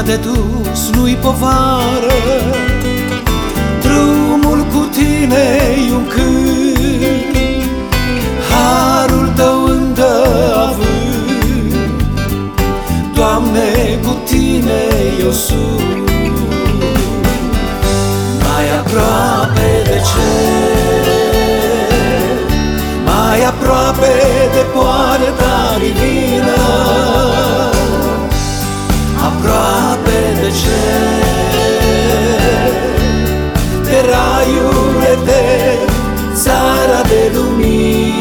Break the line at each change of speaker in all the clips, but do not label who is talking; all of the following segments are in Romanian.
de dus nu-i povară, drumul cu tine-i un cânt, harul Tău îmi dă avânt. Doamne, cu Tine eu sunt mai aproape de cer, mai aproape de poarta divină, aproape de cer, de raiul etern, țara de lumină.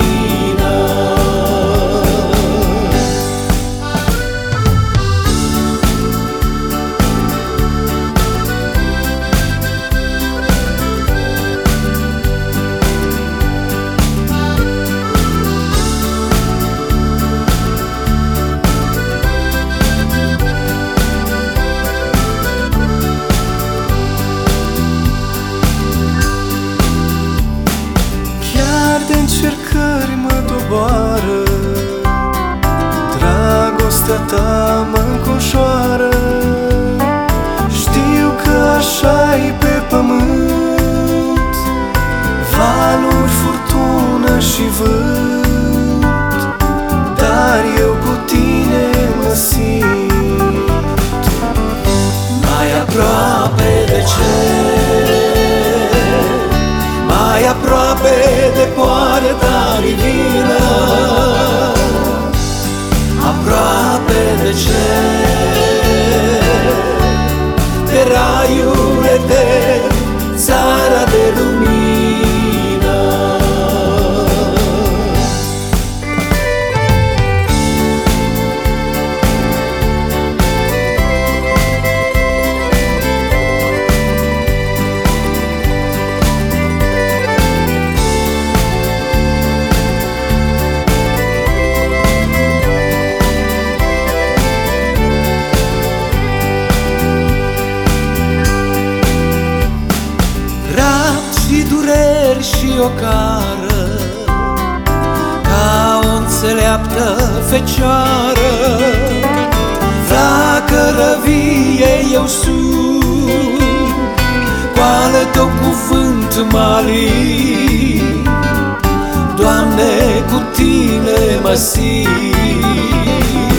De încercări mă doboară, dragostea Ta mă înconjoară. Știu că așa-i pe pământ, valuri, furtună și vânt, dar eu cu Tine mă simt
Mai aproape de cer, mai aproape de poarta divină, aproape de cer, de raiul etern, țara de lumină. Și dureri și ocară, ca o înțeleaptă fecioară, flacără vie eu sunt, cu ale Tău cuvânt mă alin. Doamne, cu Tine mă simt